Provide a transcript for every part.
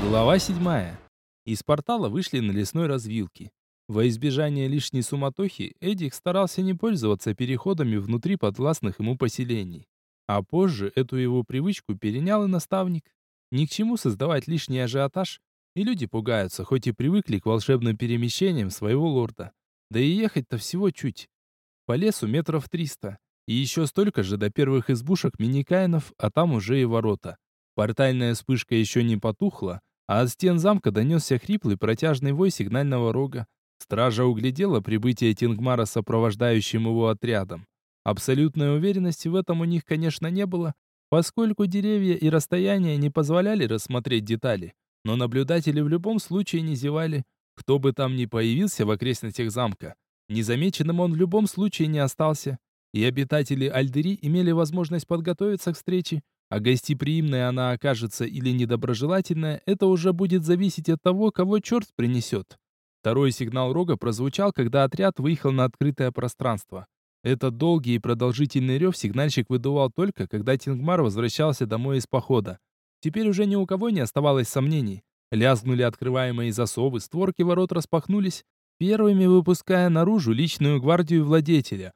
Глава 7. Из портала вышли на лесной развилке. Во избежание лишней суматохи, Эдик старался не пользоваться переходами внутри подвластных ему поселений. А позже эту его привычку перенял и наставник. Ни к чему создавать лишний ажиотаж, и люди пугаются, хоть и привыкли к волшебным перемещениям своего лорда. Да и ехать-то всего чуть. По лесу метров 300, и еще столько же до первых избушек миникаинов, а там уже и ворота. Портальная вспышка еще не потухла, а от стен замка донесся хриплый протяжный вой сигнального рога. Стража углядела прибытие Тингмара с сопровождающим его отрядом. Абсолютной уверенности в этом у них, конечно, не было, поскольку деревья и расстояние не позволяли рассмотреть детали. Но наблюдатели в любом случае не зевали, кто бы там ни появился в окрестностях замка. Незамеченным он в любом случае не остался, и обитатели Альдери имели возможность подготовиться к встрече, а гостеприимная она окажется или недоброжелательная, это уже будет зависеть от того, кого черт принесет. Второй сигнал рога прозвучал, когда отряд выехал на открытое пространство. Этот долгий и продолжительный рев сигнальщик выдувал только, когда Тингмар возвращался домой из похода. Теперь уже ни у кого не оставалось сомнений. Лязгнули открываемые засовы, створки ворот распахнулись, первыми выпуская наружу личную гвардию владетеля.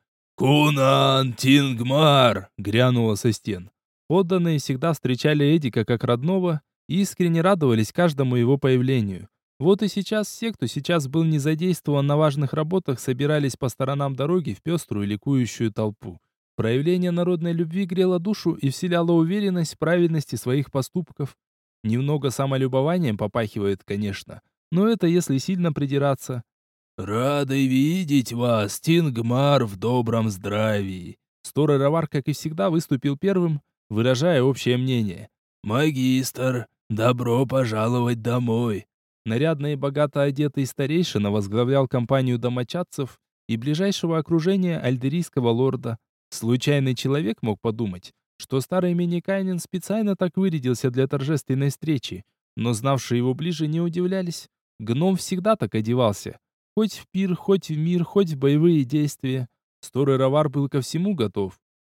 «Кунан Тингмар!» — грянуло со стен. Подданные всегда встречали Эдика как родного и искренне радовались каждому его появлению. Вот и сейчас все, кто сейчас был не задействован на важных работах, собирались по сторонам дороги в пеструю ликующую толпу. Проявление народной любви грело душу и вселяло уверенность в правильности своих поступков. Немного самолюбованием попахивает, конечно, но это если сильно придираться. «Рады видеть вас, Тингмар, в добром здравии!» Сторы Равар, как и всегда, выступил первым, выражая общее мнение. «Магистр, добро пожаловать домой!» Нарядно и богато одетый старейшина возглавлял компанию домочадцев и ближайшего окружения альдерийского лорда. Случайный человек мог подумать, что старый Миникайнин специально так вырядился для торжественной встречи, но знавшие его ближе не удивлялись. Гном всегда так одевался. Хоть в пир, хоть в мир, хоть в боевые действия. Сторы Равар был ко всему готов.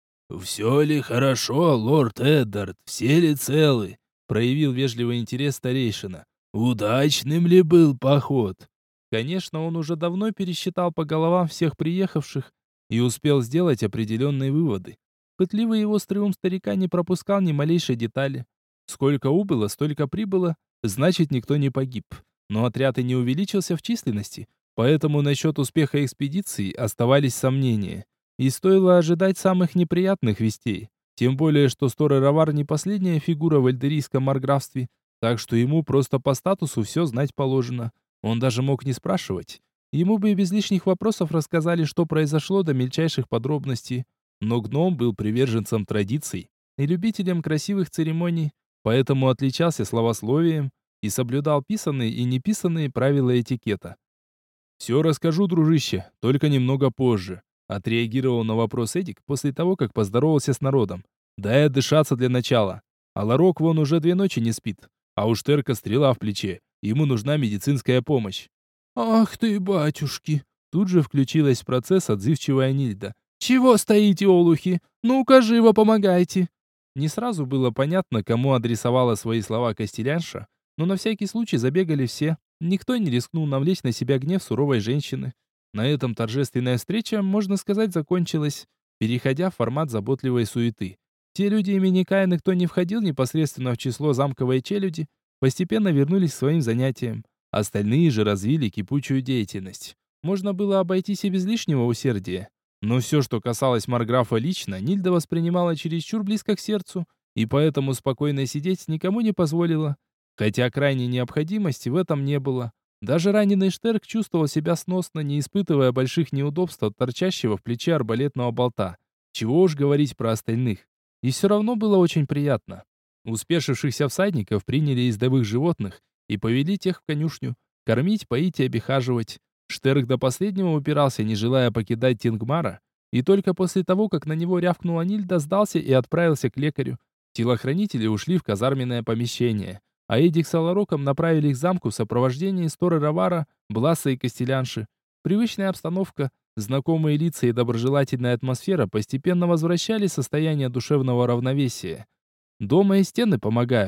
«Все ли хорошо, лорд Эддард? Все ли целы?» Проявил вежливый интерес старейшина. «Удачным ли был поход?» Конечно, он уже давно пересчитал по головам всех приехавших и успел сделать определенные выводы. Пытливый и острый ум старика не пропускал ни малейшей детали. Сколько убыло, столько прибыло, значит, никто не погиб. Но отряд и не увеличился в численности, поэтому насчет успеха экспедиции оставались сомнения. И стоило ожидать самых неприятных вестей. Тем более, что Сторы Равар не последняя фигура в альдерийском марграфстве, так что ему просто по статусу все знать положено. Он даже мог не спрашивать. Ему бы и без лишних вопросов рассказали, что произошло до мельчайших подробностей. Но гном был приверженцем традиций и любителем красивых церемоний, поэтому отличался словословием и соблюдал писанные и неписанные правила этикета. «Все расскажу, дружище, только немного позже», — отреагировал на вопрос Эдик после того, как поздоровался с народом. «Дай отдышаться для начала. А Ларок вон уже 2 ночи не спит. А у Штерка стрела в плече. Ему нужна медицинская помощь». «Ах ты, батюшки!» Тут же включилась в процесс отзывчивая Нильда. «Чего стоите, олухи? Ну-ка, живо помогайте!» Не сразу было понятно, кому адресовала свои слова Костелянша, но на всякий случай забегали все. Никто не рискнул навлечь на себя гнев суровой женщины. На этом торжественная встреча, можно сказать, закончилась, переходя в формат заботливой суеты. Те люди имени Каина, кто не входил непосредственно в число замковой челяди, постепенно вернулись к своим занятиям. Остальные же развили кипучую деятельность. Можно было обойтись и без лишнего усердия. Но все, что касалось Марграфа лично, Нильда воспринимала чересчур близко к сердцу, и поэтому спокойно сидеть никому не позволила. Хотя крайней необходимости в этом не было. Даже раненый Штерк чувствовал себя сносно, не испытывая больших неудобств от торчащего в плече арбалетного болта. Чего уж говорить про остальных. И все равно было очень приятно. Успешившихся всадников приняли из ездовых животных и повели тех в конюшню. Кормить, поить и обихаживать. Штерк до последнего упирался, не желая покидать Тингмара, и только после того, как на него рявкнула Нильда, сдался и отправился к лекарю. Телохранители ушли в казарменное помещение, а Эдик с Алароком направили к замку в сопровождении Сторы Равара, Бласа и Костелянши. Привычная обстановка, знакомые лица и доброжелательная атмосфера постепенно возвращали состояние душевного равновесия. Дома и стены помогают,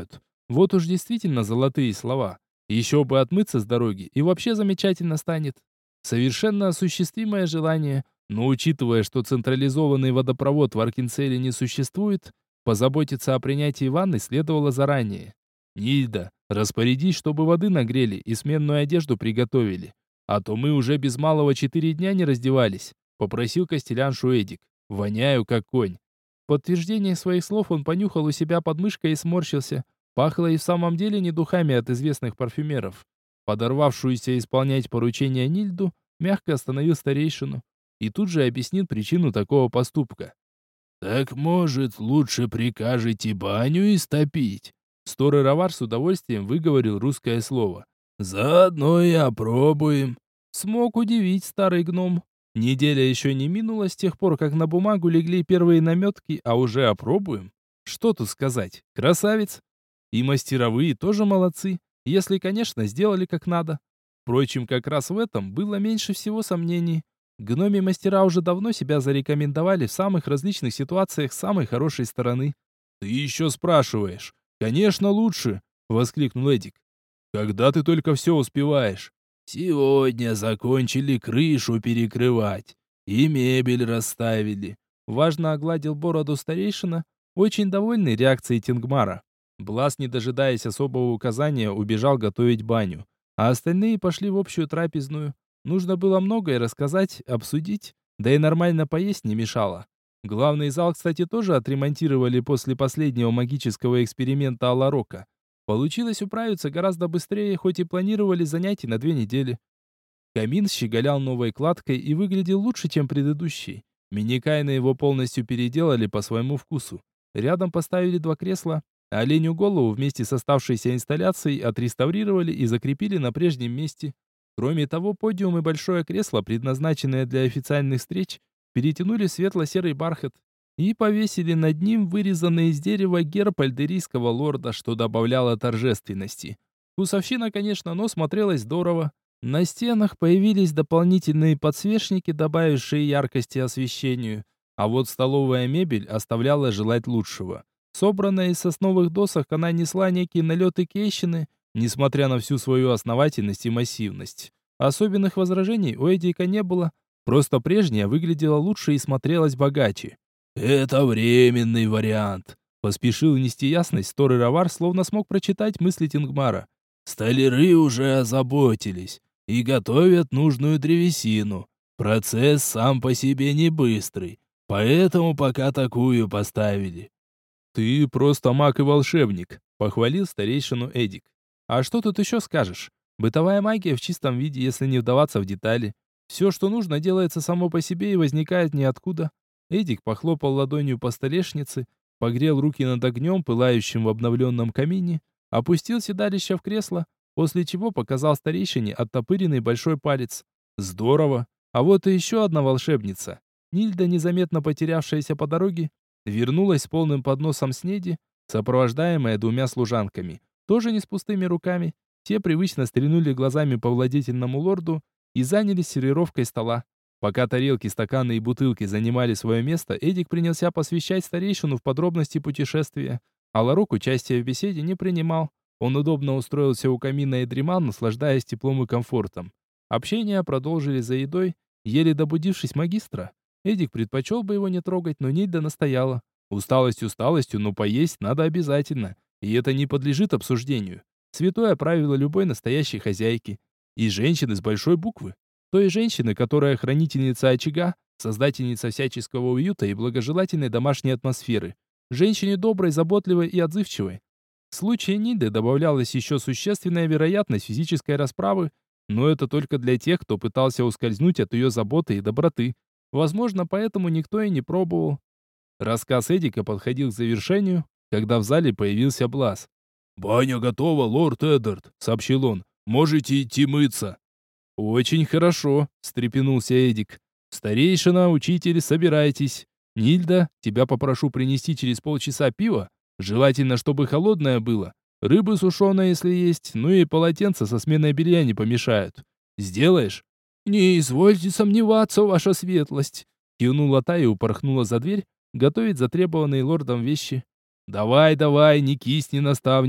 Вот уж действительно золотые слова. Еще бы отмыться с дороги, и вообще замечательно станет. Совершенно осуществимое желание, но учитывая, что централизованный водопровод в Аркинцеле не существует, позаботиться о принятии ванны следовало заранее. Нильда, распорядись, чтобы воды нагрели и сменную одежду приготовили. А то мы уже без малого 4 дня не раздевались, попросил костеляншу Эдик. Воняю, как конь. В подтверждение своих слов он понюхал у себя под мышкой и сморщился. Пахло и в самом деле не духами от известных парфюмеров. Подорвавшуюся исполнять поручение Нильду мягко остановил старейшину и тут же объяснил причину такого поступка. «Так, может, лучше прикажете баню истопить?» Сторы Равар с удовольствием выговорил русское слово. «Заодно и опробуем». Смог удивить старый гном. Неделя еще не минула с тех пор, как на бумагу легли первые наметки, а уже опробуем. Что тут сказать? Красавец. И мастеровые тоже молодцы, если, конечно, сделали как надо. Впрочем, как раз в этом было меньше всего сомнений. Гноми-мастера уже давно себя зарекомендовали в самых различных ситуациях с самой хорошей стороны. «Ты еще спрашиваешь? Конечно, лучше!» — воскликнул Эдик. «Когда ты только все успеваешь?» «Сегодня закончили крышу перекрывать и мебель расставили». Важно огладил бороду старейшина, очень довольный реакцией Тингмара. Блас, не дожидаясь особого указания, убежал готовить баню, а остальные пошли в общую трапезную. Нужно было многое рассказать, обсудить, да и нормально поесть не мешало. Главный зал, кстати, тоже отремонтировали после последнего магического эксперимента Аларока. Получилось управиться гораздо быстрее, хоть и планировали занятий на 2 недели. Камин щеголял новой кладкой и выглядел лучше, чем предыдущий. Миникайна его полностью переделали по своему вкусу. Рядом поставили 2 кресла, а оленью голову вместе с оставшейся инсталляцией отреставрировали и закрепили на прежнем месте. Кроме того, подиум и большое кресло, предназначенное для официальных встреч, перетянули светло-серый бархат и повесили над ним вырезанный из дерева герб альдерийского лорда, что добавляло торжественности. Вкусовщина, конечно, но смотрелась здорово. На стенах появились дополнительные подсвечники, добавившие яркости освещению, а вот столовая мебель оставляла желать лучшего. Собранная из сосновых досок, она несла некие налеты кейщины, несмотря на всю свою основательность и массивность. Особенных возражений у Эдика не было, просто прежняя выглядела лучше и смотрелась богаче. «Это временный вариант», — поспешил нести ясность Торы Равар, словно смог прочитать мысли Тингмара. «Столяры уже озаботились и готовят нужную древесину. Процесс сам по себе не быстрый, поэтому пока такую поставили». «Ты просто маг и волшебник», — похвалил старейшину Эдик. «А что тут еще скажешь? Бытовая магия в чистом виде, если не вдаваться в детали. Все, что нужно, делается само по себе и возникает ниоткуда». Эдик похлопал ладонью по столешнице, погрел руки над огнем, пылающим в обновленном камине, опустил седалище в кресло, после чего показал старейшине оттопыренный большой палец. «Здорово! А вот и еще одна волшебница». Нильда, незаметно потерявшаяся по дороге, вернулась с полным подносом снеди, сопровождаемая 2 служанками. Тоже не с пустыми руками. Те привычно стрельнули глазами по владетельному лорду и занялись сервировкой стола. Пока тарелки, стаканы и бутылки занимали свое место, Эдик принялся посвящать старейшину в подробности путешествия. А Ларок участия в беседе не принимал. Он удобно устроился у камина и дремал, наслаждаясь теплом и комфортом. Общение продолжили за едой, еле добудившись магистра. Эдик предпочел бы его не трогать, но Нильда настояла. Усталость усталостью, но поесть надо обязательно. И это не подлежит обсуждению. Святое правило любой настоящей хозяйки. И женщины с большой буквы. Той женщины, которая хранительница очага, создательница всяческого уюта и благожелательной домашней атмосферы. Женщине доброй, заботливой и отзывчивой. В случае Нильды добавлялась еще существенная вероятность физической расправы, но это только для тех, кто пытался ускользнуть от ее заботы и доброты. Возможно, поэтому никто и не пробовал. Рассказ Эдика подходил к завершению, когда в зале появился Блас. «Баня готова, лорд Эддард», — сообщил он. «Можете идти мыться». «Очень хорошо», — встрепенулся Эдик. «Старейшина, учитель, собирайтесь. Нильда, тебя попрошу принести через полчаса пива. Желательно, чтобы холодное было. Рыбы сушеная, если есть, ну и полотенца со сменой белья не помешают. Сделаешь?» «Не извольте сомневаться, ваша светлость», — кивнула та и упорхнула за дверь, готовить затребованные лордом вещи. «Давай, давай, не кисни, наставник»,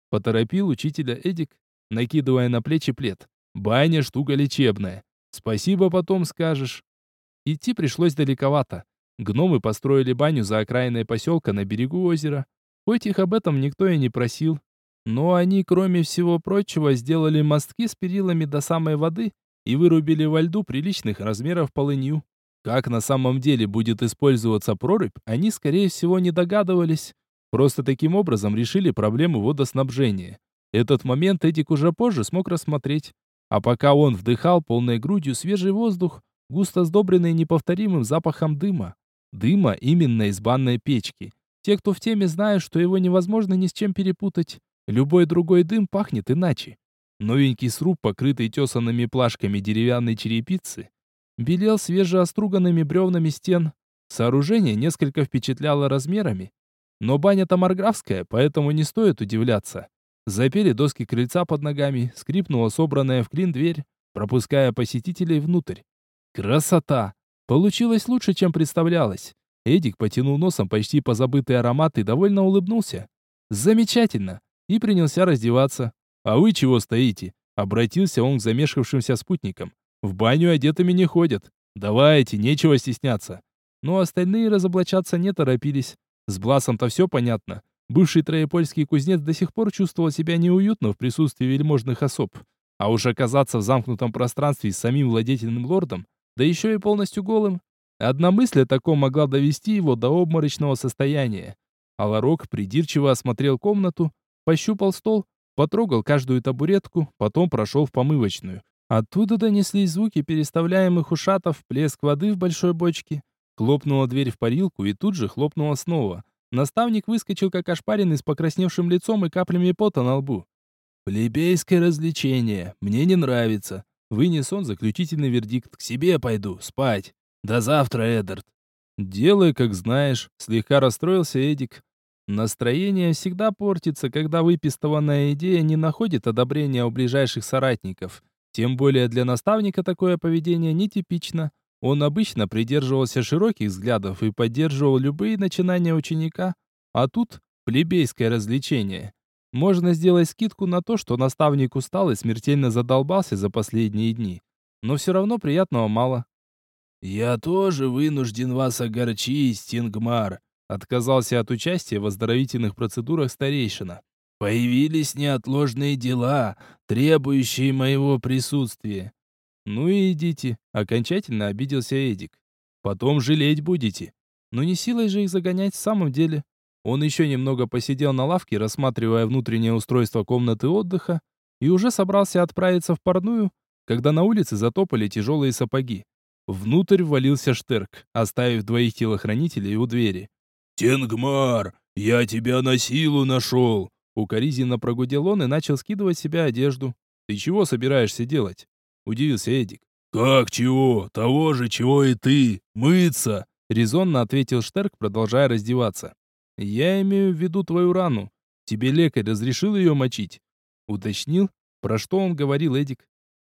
Поторопил учителя Эдик, накидывая на плечи плед. «Баня штука лечебная. Спасибо потом скажешь». Идти пришлось далековато. Гномы построили баню за окраиной поселка на берегу озера. Хоть их об этом никто и не просил. Но они, кроме всего прочего, сделали мостки с перилами до самой воды и вырубили во льду приличных размеров полынью. Как на самом деле будет использоваться прорубь, они, скорее всего, не догадывались. Просто таким образом решили проблему водоснабжения. Этот момент Эдик уже позже смог рассмотреть. А пока он вдыхал полной грудью свежий воздух, густо сдобренный неповторимым запахом дыма. Дыма именно из банной печки. Те, кто в теме, знают, что его невозможно ни с чем перепутать. Любой другой дым пахнет иначе. Новенький сруб, покрытый тесанными плашками деревянной черепицы, белел свежеоструганными бревнами стен. Сооружение несколько впечатляло размерами. Но баня-то марграфская, поэтому не стоит удивляться. Запели доски крыльца под ногами, скрипнула собранная в клин дверь, пропуская посетителей внутрь. Красота! Получилось лучше, чем представлялось. Эдик потянул носом почти позабытый аромат и довольно улыбнулся. Замечательно! И принялся раздеваться. «А вы чего стоите?» Обратился он к замешкавшимся спутникам. «В баню одетыми не ходят. Давайте, нечего стесняться». Но остальные разоблачаться не торопились. С Бласом-то все понятно. Бывший троепольский кузнец до сих пор чувствовал себя неуютно в присутствии вельможных особ. А уж оказаться в замкнутом пространстве с самим владетельным лордом, да еще и полностью голым. Одна мысль о таком могла довести его до обморочного состояния. Аларок придирчиво осмотрел комнату, пощупал стол, потрогал каждую табуретку, потом прошел в помывочную. Оттуда донеслись звуки переставляемых ушатов, плеск воды в большой бочке. Хлопнула дверь в парилку и тут же хлопнула снова. Наставник выскочил как ошпаренный с покрасневшим лицом и каплями пота на лбу. «Плебейское развлечение. Мне не нравится». Вынес он заключительный вердикт. «К себе пойду, спать. До завтра, Эдард». «Делай, как знаешь», — слегка расстроился Эдик. Настроение всегда портится, когда выпистованная идея не находит одобрения у ближайших соратников. Тем более для наставника такое поведение нетипично. Он обычно придерживался широких взглядов и поддерживал любые начинания ученика. А тут плебейское развлечение. Можно сделать скидку на то, что наставник устал и смертельно задолбался за последние дни. Но все равно приятного мало. «Я тоже вынужден вас огорчить, Стингмар», — отказался от участия в оздоровительных процедурах старейшина. «Появились неотложные дела, требующие моего присутствия». «Ну и идите», — окончательно обиделся Эдик. «Потом жалеть будете. Но не силой же их загонять в самом деле». Он еще немного посидел на лавке, рассматривая внутреннее устройство комнаты отдыха, и уже собрался отправиться в парную, когда на улице затопали тяжелые сапоги. Внутрь ввалился Штерк, оставив двоих телохранителей у двери. «Тенгмар, я тебя на силу нашел!» Укоризненно прогудел он и начал скидывать с себя одежду. «Ты чего собираешься делать?» — удивился Эдик. «Как чего? Того же, чего и ты. Мыться!» — резонно ответил Штерк, продолжая раздеваться. «Я имею в виду твою рану. Тебе лекарь разрешил ее мочить?» — уточнил, про что он говорил Эдик.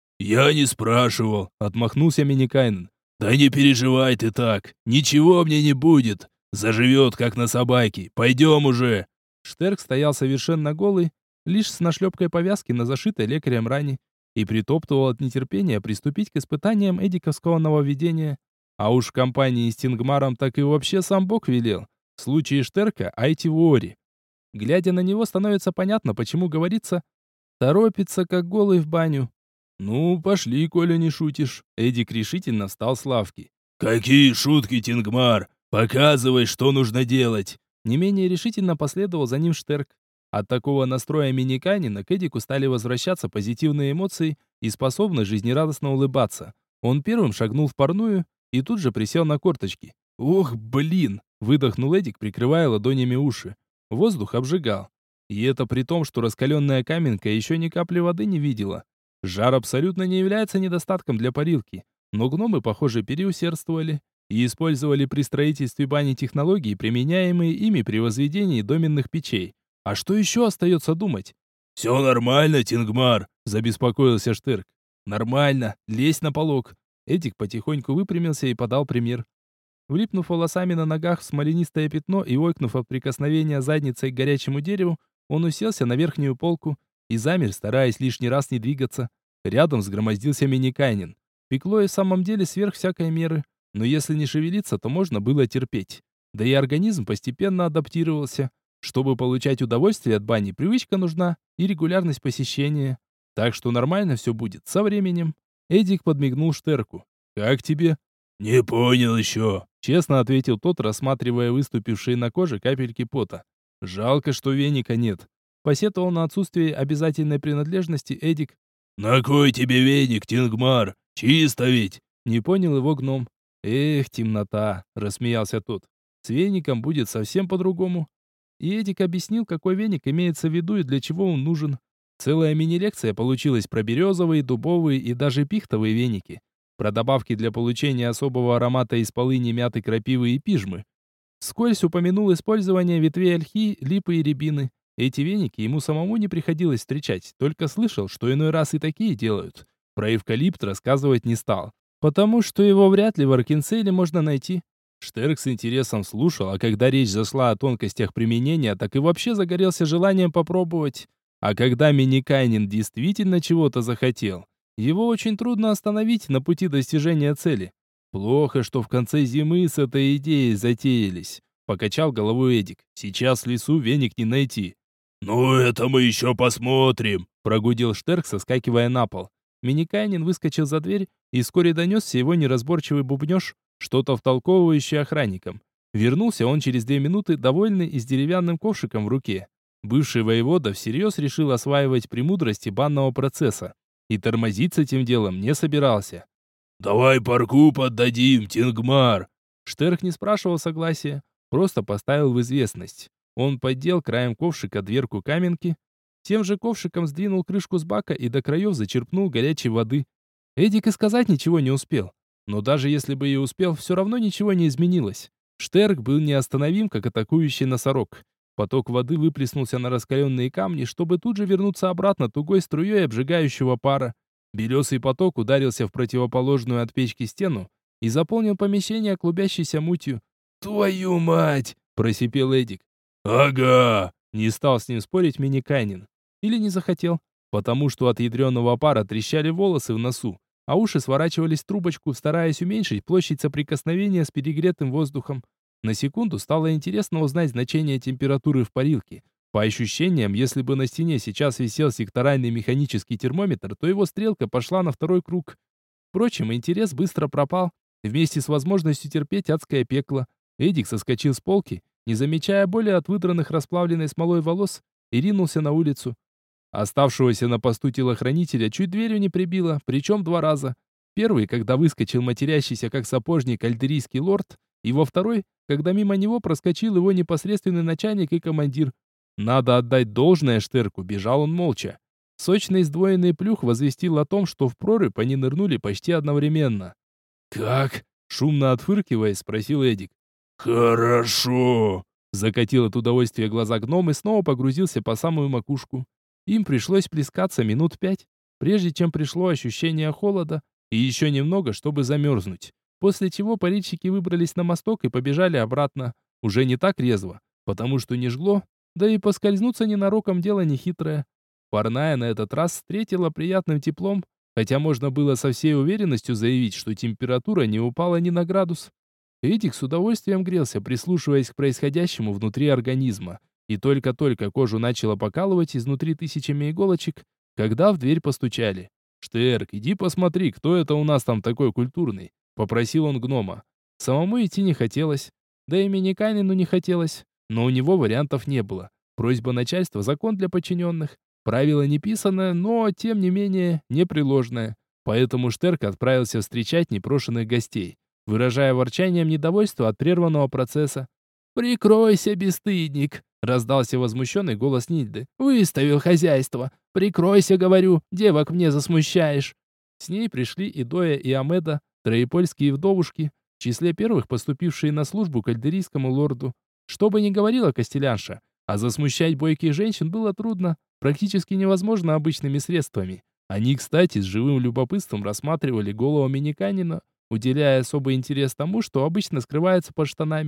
«Я не спрашивал», — отмахнулся Миникайнен. «Да не переживай ты так. Ничего мне не будет. Заживет, как на собаке. Пойдем уже!» Штерк стоял совершенно голый, лишь с нашлепкой повязки на зашитой лекарем ране, и притоптывал от нетерпения приступить к испытаниям эдиковского нововведения. А уж в компании с Тингмаром так и вообще сам Бог велел. В случае Штерка айти вори. Глядя на него, становится понятно, почему говорится «торопится, как голый в баню». «Ну, пошли, коли не шутишь». Эдик решительно встал с лавки. «Какие шутки, Тингмар! Показывай, что нужно делать!» Не менее решительно последовал за ним Штерк. От такого настроя Миниканина к Эдику стали возвращаться позитивные эмоции и способность жизнерадостно улыбаться. Он первым шагнул в парную и тут же присел на корточки. «Ох, блин!» — выдохнул Эдик, прикрывая ладонями уши. Воздух обжигал. И это при том, что раскаленная каменка еще ни капли воды не видела. Жар абсолютно не является недостатком для парилки, но гномы, похоже, переусердствовали и использовали при строительстве бани технологии, применяемые ими при возведении доменных печей. А что еще остается думать? «Все нормально, Тингмар», — забеспокоился Штерк. «Нормально, лезь на полог». Эдик потихоньку выпрямился и подал пример. Влипнув волосами на ногах в смоленистое пятно и ойкнув от прикосновения задницей к горячему дереву, Он уселся на верхнюю полку и замер, стараясь лишний раз не двигаться. Рядом сгромоздился Миникайнин. Пекло и в самом деле сверх всякой меры, но если не шевелиться, то можно было терпеть. Да и организм постепенно адаптировался. Чтобы получать удовольствие от бани, привычка нужна и регулярность посещения. Так что нормально все будет со временем. Эдик подмигнул Штерку. «Как тебе?» «Не понял еще». Честно ответил тот, рассматривая выступившие на коже капельки пота. «Жалко, что веника нет». Посетовал на отсутствие обязательной принадлежности Эдик. «На кой тебе веник, Тингмар? Чисто ведь!» Не понял его гном. «Эх, темнота!» — рассмеялся тот. «С веником будет совсем по-другому». И Эдик объяснил, какой веник имеется в виду и для чего он нужен. Целая мини-лекция получилась про березовые, дубовые и даже пихтовые веники. Про добавки для получения особого аромата из полыни, мяты, крапивы и пижмы. Вскользь упомянул использование ветвей ольхи, липы и рябины. Эти веники ему самому не приходилось встречать, только слышал, что иной раз и такие делают. Про эвкалипт рассказывать не стал, потому что его вряд ли в Аркенселе можно найти. Штерк с интересом слушал, а когда речь зашла о тонкостях применения, так и вообще загорелся желанием попробовать. А когда Миникайнин действительно чего-то захотел, его очень трудно остановить на пути достижения цели. Плохо, что в конце зимы с этой идеей затеялись. Покачал головой Эдик. Сейчас в лесу веник не найти. «Ну, это мы еще посмотрим», — прогудел Штерк, соскакивая на пол. Миникайнин выскочил за дверь, и вскоре донесся его неразборчивый бубнеж, что-то втолковывающее охранникам. Вернулся он через 2 минуты, довольный и с деревянным ковшиком в руке. Бывший воевода всерьез решил осваивать премудрости банного процесса. И тормозить с этим делом не собирался. «Давай парку поддадим, Тингмар!» Штерк не спрашивал согласия, просто поставил в известность. Он поддел краем ковшика дверку каменки, тем же ковшиком сдвинул крышку с бака и до краев зачерпнул горячей воды. Эдик и сказать ничего не успел. Но даже если бы и успел, все равно ничего не изменилось. Штерк был неостановим, как атакующий носорог. Поток воды выплеснулся на раскаленные камни, чтобы тут же вернуться обратно тугой струей обжигающего пара. Белесый поток ударился в противоположную от печки стену и заполнил помещение клубящейся мутью. «Твою мать!» – просипел Эдик. «Ага!» – не стал с ним спорить Миникайнин. Или не захотел, потому что от ядреного пара трещали волосы в носу, а уши сворачивались в трубочку, стараясь уменьшить площадь соприкосновения с перегретым воздухом. На секунду стало интересно узнать значение температуры в парилке. По ощущениям, если бы на стене сейчас висел секторальный механический термометр, то его стрелка пошла на второй круг. Впрочем, интерес быстро пропал, вместе с возможностью терпеть адское пекло. Эдик соскочил с полки, не замечая боли от выдранных расплавленной смолой волос, и ринулся на улицу. Оставшегося на посту телохранителя чуть дверью не прибило, причем 2 раза. Первый, когда выскочил матерящийся как сапожник альдерийский лорд, и во второй, когда мимо него проскочил его непосредственный начальник и командир. Надо отдать должное Штерку, бежал он молча. Сочный сдвоенный плюх возвестил о том, что в прорубь они нырнули почти одновременно. «Как?» — шумно отфыркиваясь, спросил Эдик. «Хорошо!» — закатил от удовольствия глаза гном и снова погрузился по самую макушку. Им пришлось плескаться минут 5, прежде чем пришло ощущение холода, и еще немного, чтобы замерзнуть. После чего парильщики выбрались на мосток и побежали обратно. Уже не так резво, потому что не жгло, да и поскользнуться ненароком дело нехитрое. Парная на этот раз встретила приятным теплом, хотя можно было со всей уверенностью заявить, что температура не упала ни на градус. Эдик с удовольствием грелся, прислушиваясь к происходящему внутри организма. И только-только кожу начало покалывать изнутри тысячами иголочек, когда в дверь постучали. «Штерк, иди посмотри, кто это у нас там такой культурный», — попросил он гнома. Самому идти не хотелось, да и Миникайнину не хотелось, но у него вариантов не было. Просьба начальства — закон для подчиненных. Правило не писанное, но, тем не менее, непреложное. Поэтому Штерк отправился встречать непрошенных гостей, выражая ворчанием недовольство от прерванного процесса. «Прикройся, бесстыдник!» — раздался возмущенный голос Нильды. «Выставил хозяйство! Прикройся, говорю, девок мне засмущаешь!» С ней пришли и Доя, и Амеда, троепольские вдовушки, в числе первых поступившие на службу к альдерийскому лорду. Что бы ни говорила Костелянша, а засмущать бойких женщин было трудно, практически невозможно обычными средствами. Они, кстати, с живым любопытством рассматривали голову Миникайнина, уделяя особый интерес тому, что обычно скрывается под штанами.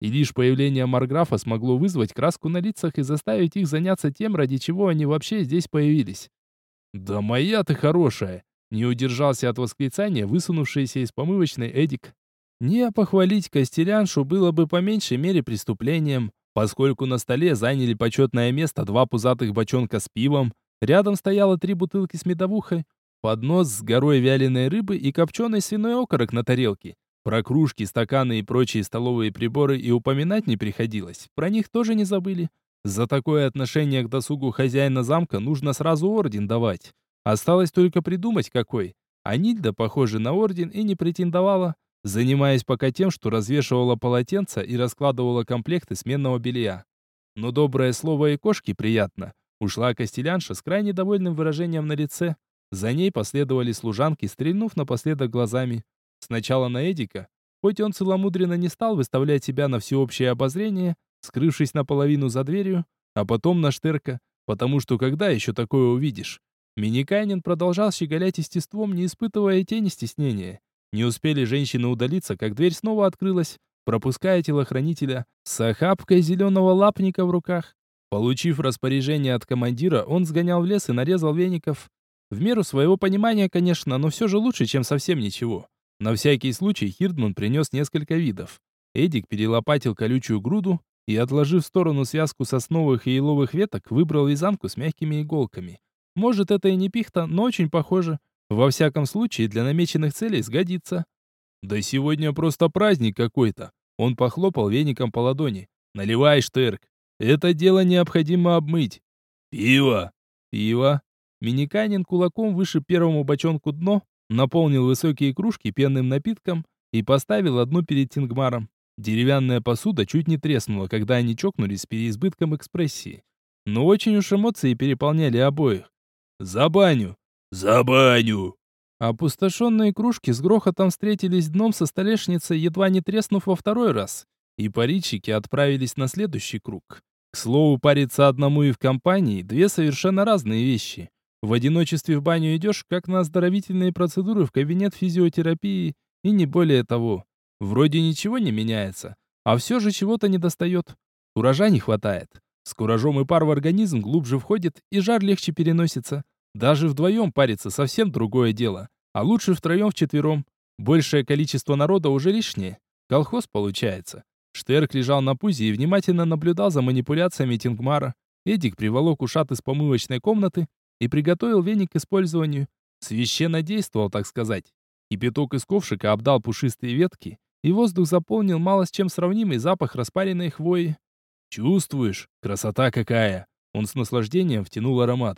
И лишь появление Марграфа смогло вызвать краску на лицах и заставить их заняться тем, ради чего они вообще здесь появились. «Да моя ты хорошая!» — не удержался от восклицания высунувшийся из помывочной Эдик. Не похвалить Костеляншу было бы по меньшей мере преступлением, поскольку на столе заняли почетное место 2 пузатых бочонка с пивом, рядом стояло 3 бутылки с медовухой, поднос с горой вяленой рыбы и копченый свиной окорок на тарелке. Про кружки, стаканы и прочие столовые приборы и упоминать не приходилось, про них тоже не забыли. За такое отношение к досугу хозяина замка нужно сразу орден давать. Осталось только придумать какой. А Нильда, похоже, на орден и не претендовала, занимаясь пока тем, что развешивала полотенца и раскладывала комплекты сменного белья. Но доброе слово и кошке приятно. Ушла Костелянша с крайне довольным выражением на лице. За ней последовали служанки, стрельнув напоследок глазами. Сначала на Эдика, хоть он целомудренно не стал выставлять себя на всеобщее обозрение, скрывшись наполовину за дверью, а потом на Штерка, потому что когда еще такое увидишь? Миникайнин продолжал щеголять естеством, не испытывая и тени стеснения. Не успели женщины удалиться, как дверь снова открылась, пропуская телохранителя с охапкой зеленого лапника в руках. Получив распоряжение от командира, он сгонял в лес и нарезал веников. В меру своего понимания, конечно, но все же лучше, чем совсем ничего. На всякий случай Хирдман принес несколько видов. Эдик перелопатил колючую груду и, отложив в сторону связку сосновых и еловых веток, выбрал вязанку с мягкими иголками. Может, это и не пихта, но очень похоже. Во всяком случае, для намеченных целей сгодится. Да сегодня просто праздник какой-то. Он похлопал веником по ладони. Наливай, Штерк. Это дело необходимо обмыть. Пиво. Пиво. Миниканин кулаком выше первому бочонку дно, наполнил высокие кружки пенным напитком и поставил одну перед Тингмаром. Деревянная посуда чуть не треснула, когда они чокнулись с переизбытком экспрессии. Но очень уж эмоции переполняли обоих. «За баню!» «За баню!» Опустошенные кружки с грохотом встретились дном со столешницей, едва не треснув во второй раз, и парильщики отправились на следующий круг. К слову, париться одному и в компании – 2 совершенно разные вещи. В одиночестве в баню идешь, как на оздоровительные процедуры в кабинет физиотерапии, и не более того. Вроде ничего не меняется, а все же чего-то недостает. Куража не хватает. С куражом и пар в организм глубже входит, и жар легче переносится. Даже вдвоем париться совсем другое дело, а лучше втроем-вчетвером. Большее количество народа уже лишнее. Колхоз получается. Штерк лежал на пузе и внимательно наблюдал за манипуляциями Тингмара. Эдик приволок ушат из помывочной комнаты и приготовил веник к использованию. Священно действовал, так сказать. Кипяток из ковшика обдал пушистые ветки, и воздух заполнил мало с чем сравнимый запах распаренной хвои. «Чувствуешь? Красота какая!» Он с наслаждением втянул аромат.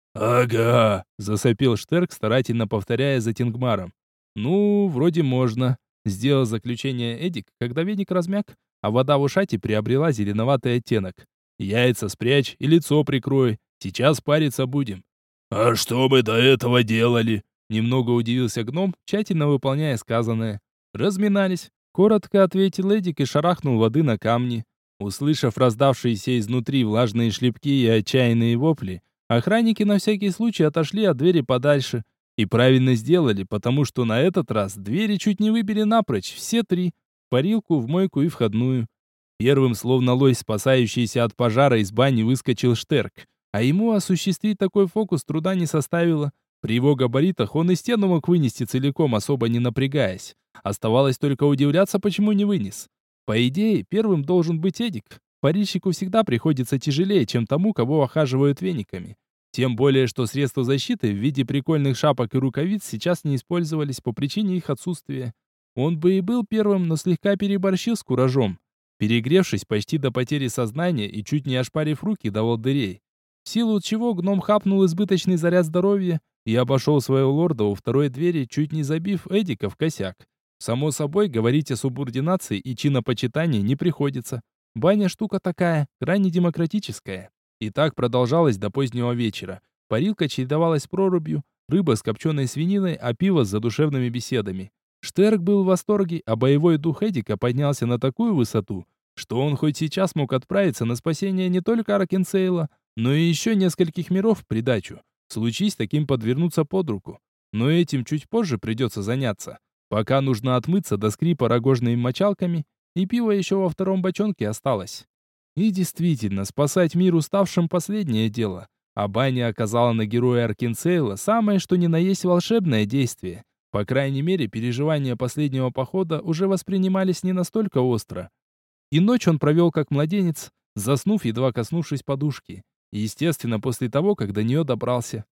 «Ага!» — засопел Штерк, старательно повторяя за Тингмаром. «Ну, вроде можно», — сделал заключение Эдик, когда веник размяк, а вода в ушате приобрела зеленоватый оттенок. «Яйца спрячь и лицо прикрой. Сейчас париться будем». «А что мы до этого делали?» Немного удивился гном, тщательно выполняя сказанное. «Разминались», — коротко ответил Эдик и шарахнул воды на камни. Услышав раздавшиеся изнутри влажные шлепки и отчаянные вопли, охранники на всякий случай отошли от двери подальше. И правильно сделали, потому что на этот раз двери чуть не выбили напрочь, все 3. В парилку, в мойку и входную. Первым, словно лось, спасающийся от пожара, из бани выскочил Штерк. А ему осуществить такой фокус труда не составило. При его габаритах он и стену мог вынести целиком, особо не напрягаясь. Оставалось только удивляться, почему не вынес. По идее, первым должен быть Эдик. Парильщику всегда приходится тяжелее, чем тому, кого охаживают вениками. Тем более, что средства защиты в виде прикольных шапок и рукавиц сейчас не использовались по причине их отсутствия. Он бы и был первым, но слегка переборщил с куражом, перегревшись почти до потери сознания и чуть не ошпарив руки до волдырей. В силу чего гном хапнул избыточный заряд здоровья и обошел своего лорда у второй двери, чуть не забив Эдика в косяк. Само собой, говорить о субординации и чинопочитании не приходится. Баня штука такая, крайне демократическая. И так продолжалось до позднего вечера. Парилка чередовалась с прорубью, рыба с копченой свининой, а пиво с задушевными беседами. Штерк был в восторге, а боевой дух Эдика поднялся на такую высоту, что он хоть сейчас мог отправиться на спасение не только Аркенсейла, но и еще нескольких миров в придачу. Случись таким подвернуться под руку. Но этим чуть позже придется заняться. Пока нужно отмыться до скрипа рогожными мочалками и пиво еще во втором бочонке осталось. И действительно, спасать мир уставшим — последнее дело. А баня оказала на героя Аркинсейла самое что ни на есть волшебное действие. По крайней мере, переживания последнего похода уже воспринимались не настолько остро. И ночь он провел как младенец, заснув, едва коснувшись подушки. Естественно, после того, как до нее добрался.